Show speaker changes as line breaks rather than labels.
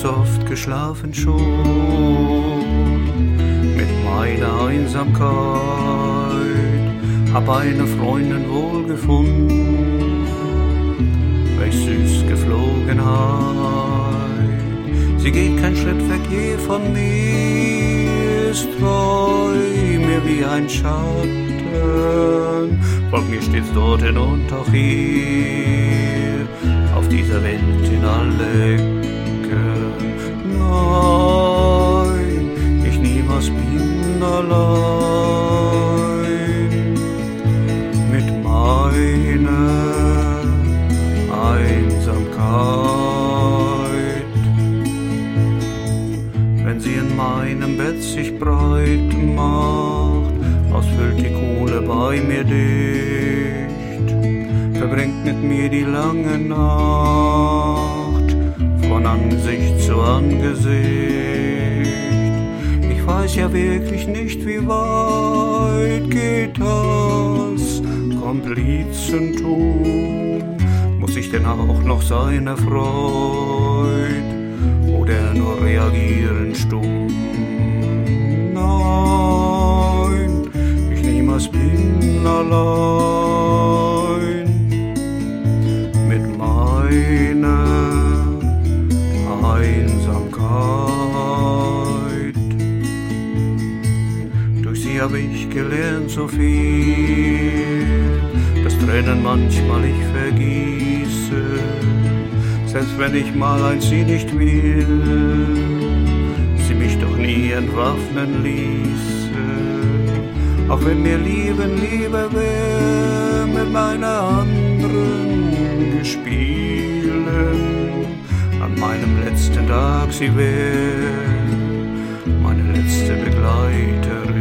so oft geschlafen schon mit meiner Einsamkeit, hab eine Freundin wohl gefunden, welch süß Geflogenheit. Sie geht kein Schritt weg je von mir, ist treu mir wie ein Schatten, folgt mir stets dorthin und auch hier, auf dieser Welt in alle Ecken. Nein, ich niemals bin allein mit meiner Einsamkeit. Wenn sie in meinem Bett sich breit macht, ausfüllt die Kohle bei mir dicht, verbringt mit mir die lange Nacht von Angesicht zu Angesicht. Ich weiß ja wirklich nicht, wie weit geht das Komplizentum. Muss ich denn auch noch seiner Freud oder nur reagieren stumm? Nein, ich niemals bin allein mit meiner Einsamkeit. Durch sie habe ich gelernt so viel, dass Tränen manchmal ich vergieße, selbst wenn ich mal ein sie nicht will, sie mich doch nie entwaffnen ließe. Auch wenn mir Lieben lieber wär mit meiner anderen gespielen, an meinem letzten Tag sie wär meine letzte Begleiterin.